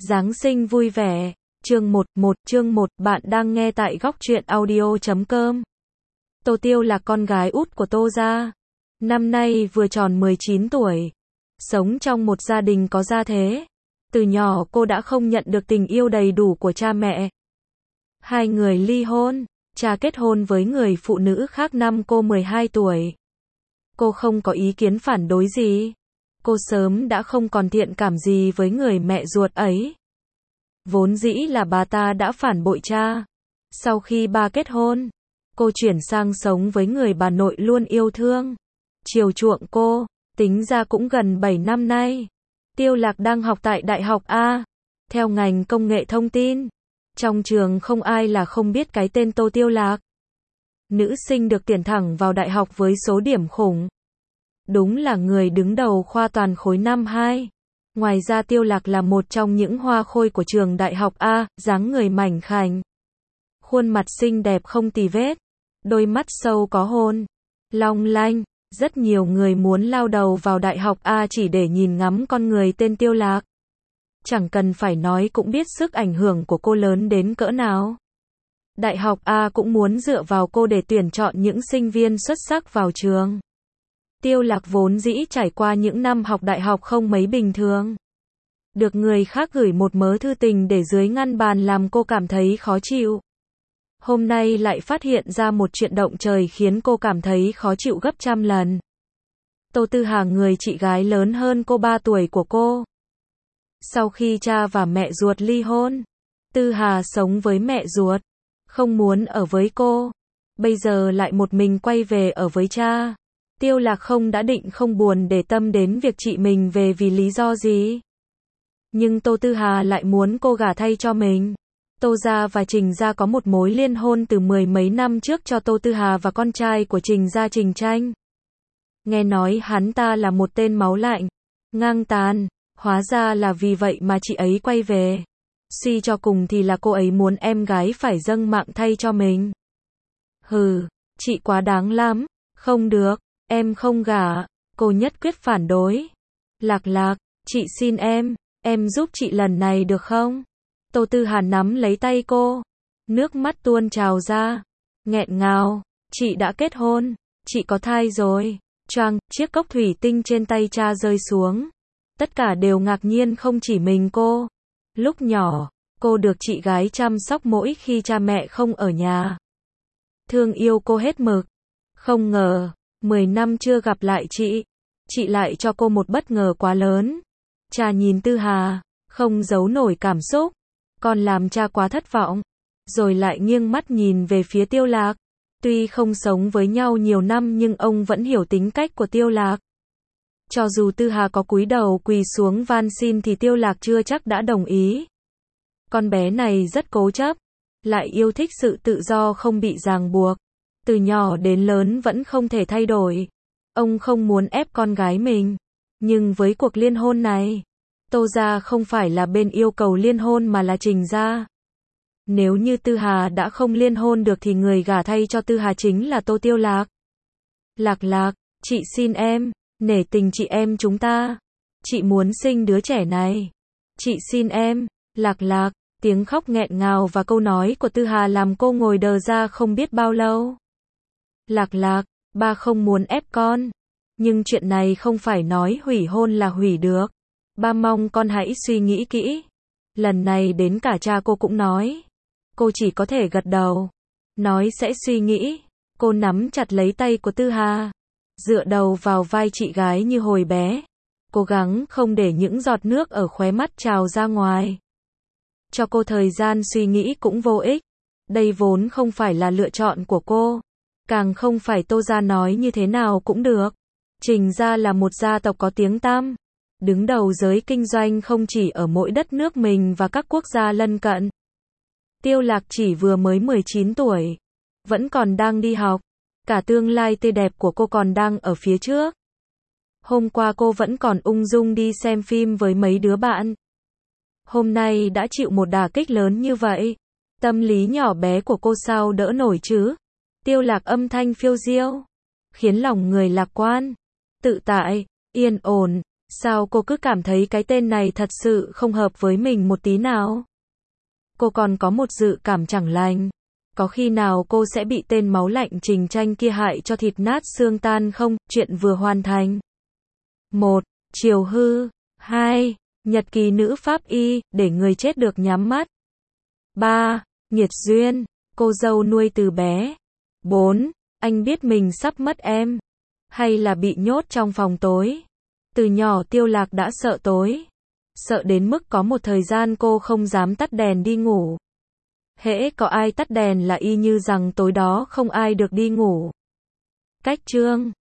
Giáng sinh vui vẻ. Chương 1, bạn đang nghe tại góc truyện audio.com. Tô Tiêu là con gái út của Tô gia. Năm nay vừa tròn 19 tuổi. Sống trong một gia đình có gia thế. Từ nhỏ cô đã không nhận được tình yêu đầy đủ của cha mẹ. Hai người ly hôn. Cha kết hôn với người phụ nữ khác năm cô 12 tuổi. Cô không có ý kiến phản đối gì. Cô sớm đã không còn thiện cảm gì với người mẹ ruột ấy. Vốn dĩ là bà ta đã phản bội cha. Sau khi ba kết hôn, cô chuyển sang sống với người bà nội luôn yêu thương, chiều chuộng cô. Tính ra cũng gần 7 năm nay. Tiêu Lạc đang học tại Đại học A, theo ngành công nghệ thông tin. Trong trường không ai là không biết cái tên Tô Tiêu Lạc. Nữ sinh được tuyển thẳng vào đại học với số điểm khủng. Đúng là người đứng đầu khoa toàn khối năm 2. Ngoài ra Tiêu Lạc là một trong những hoa khôi của trường đại học A, dáng người mảnh khảnh. Khuôn mặt xinh đẹp không tì vết. Đôi mắt sâu có hôn. Long lanh. Rất nhiều người muốn lao đầu vào đại học A chỉ để nhìn ngắm con người tên Tiêu Lạc. Chẳng cần phải nói cũng biết sức ảnh hưởng của cô lớn đến cỡ nào. Đại học A cũng muốn dựa vào cô để tuyển chọn những sinh viên xuất sắc vào trường. Tiêu Lạc vốn dĩ trải qua những năm học đại học không mấy bình thường. Được người khác gửi một mớ thư tình để dưới ngăn bàn làm cô cảm thấy khó chịu. Hôm nay lại phát hiện ra một chuyện động trời khiến cô cảm thấy khó chịu gấp trăm lần. Tô Tư Hà, người chị gái lớn hơn cô 3 tuổi của cô. Sau khi cha và mẹ ruột ly hôn, Tư Hà sống với mẹ ruột, không muốn ở với cô. Bây giờ lại một mình quay về ở với cha. Tiêu Lạc không đã định không buồn để tâm đến việc chị mình về vì lý do gì. Nhưng Tô Tư Hà lại muốn cô gả thay cho mình. Tô gia và Trình gia có một mối liên hôn từ 10 mấy năm trước cho Tô Tư Hà và con trai của Trình gia Trình Tranh. Nghe nói hắn ta là một tên máu lạnh, ngang tàn, hóa ra là vì vậy mà chị ấy quay về. Suy cho cùng thì là cô ấy muốn em gái phải dâng mạng thay cho mình. Hừ, chị quá đáng lắm, không được, em không gả, cô nhất quyết phản đối. Lạc, chị xin em giúp chị lần này được không? Tô Tư Hà nắm lấy tay cô, nước mắt tuôn trào ra, nghẹn ngào, chị đã kết hôn, chị có thai rồi. Choang, chiếc cốc thủy tinh trên tay cha rơi xuống. Tất cả đều ngạc nhiên, không chỉ mình cô. Lúc nhỏ, cô được chị gái chăm sóc mỗi khi cha mẹ không ở nhà. Thương yêu cô hết mực. Không ngờ, 10 năm chưa gặp lại chị lại cho cô một bất ngờ quá lớn. Cha nhìn Tư Hà, không giấu nổi cảm xúc. Còn làm cha quá thất vọng. Rồi lại nghiêng mắt nhìn về phía Tiêu Lạc. Tuy không sống với nhau nhiều năm nhưng ông vẫn hiểu tính cách của Tiêu Lạc. Cho dù Tư Hà có cúi đầu quỳ xuống van xin thì Tiêu Lạc chưa chắc đã đồng ý. Con bé này rất cố chấp, lại yêu thích sự tự do không bị ràng buộc. Từ nhỏ đến lớn vẫn không thể thay đổi. Ông không muốn ép con gái mình. Nhưng với cuộc liên hôn này, Tô gia không phải là bên yêu cầu liên hôn mà là Trình gia. Nếu như Tư Hà đã không liên hôn được thì người gả thay cho Tư Hà chính là Tô Tiêu Lạc. Lạc, chị xin em, nể tình chị em chúng ta. Chị muốn sinh đứa trẻ này. Chị xin em, Lạc, tiếng khóc nghẹn ngào và câu nói của Tư Hà làm cô ngồi đờ ra không biết bao lâu. Lạc, ba không muốn ép con. Nhưng chuyện này không phải nói hủy hôn là hủy được. Ba mong con hãy suy nghĩ kỹ. Lần này đến cả cha cô cũng nói. Cô chỉ có thể gật đầu. Nói sẽ suy nghĩ. Cô nắm chặt lấy tay của Tư Hà. Dựa đầu vào vai chị gái như hồi bé. Cố gắng không để những giọt nước ở khóe mắt trào ra ngoài. Cho cô thời gian suy nghĩ cũng vô ích. Đây vốn không phải là lựa chọn của cô. Càng không phải Tô gia nói như thế nào cũng được. Trình gia là một gia tộc có tiếng tăm. Đứng đầu giới kinh doanh không chỉ ở mỗi đất nước mình và các quốc gia lân cận. Tiêu Lạc chỉ vừa mới 19 tuổi. Vẫn còn đang đi học. Cả tương lai tươi đẹp của cô còn đang ở phía trước. Hôm qua cô vẫn còn ung dung đi xem phim với mấy đứa bạn. Hôm nay đã chịu một đả kích lớn như vậy. Tâm lý nhỏ bé của cô sao đỡ nổi chứ? Tiêu Lạc âm thanh phiêu diêu, khiến lòng người lạc quan, tự tại, yên ổn, Sao cô cứ cảm thấy cái tên này thật sự không hợp với mình một tí nào? Cô còn có một dự cảm chẳng lành. Có khi nào cô sẽ bị tên máu lạnh Trình Tranh kia hại cho thịt nát xương tan không? Chuyện vừa hoàn thành. 1. Triều Hư. 2. Nhật ký nữ pháp y, để người chết được nhắm mắt. 3. Nghiệt duyên. Cô dâu nuôi từ bé. 4. Anh biết mình sắp mất em. Hay là bị nhốt trong phòng tối. Từ nhỏ Tiêu Lạc đã sợ tối. Sợ đến mức có một thời gian cô không dám tắt đèn đi ngủ. Hễ có ai tắt đèn là y như rằng tối đó không ai được đi ngủ. Cách chương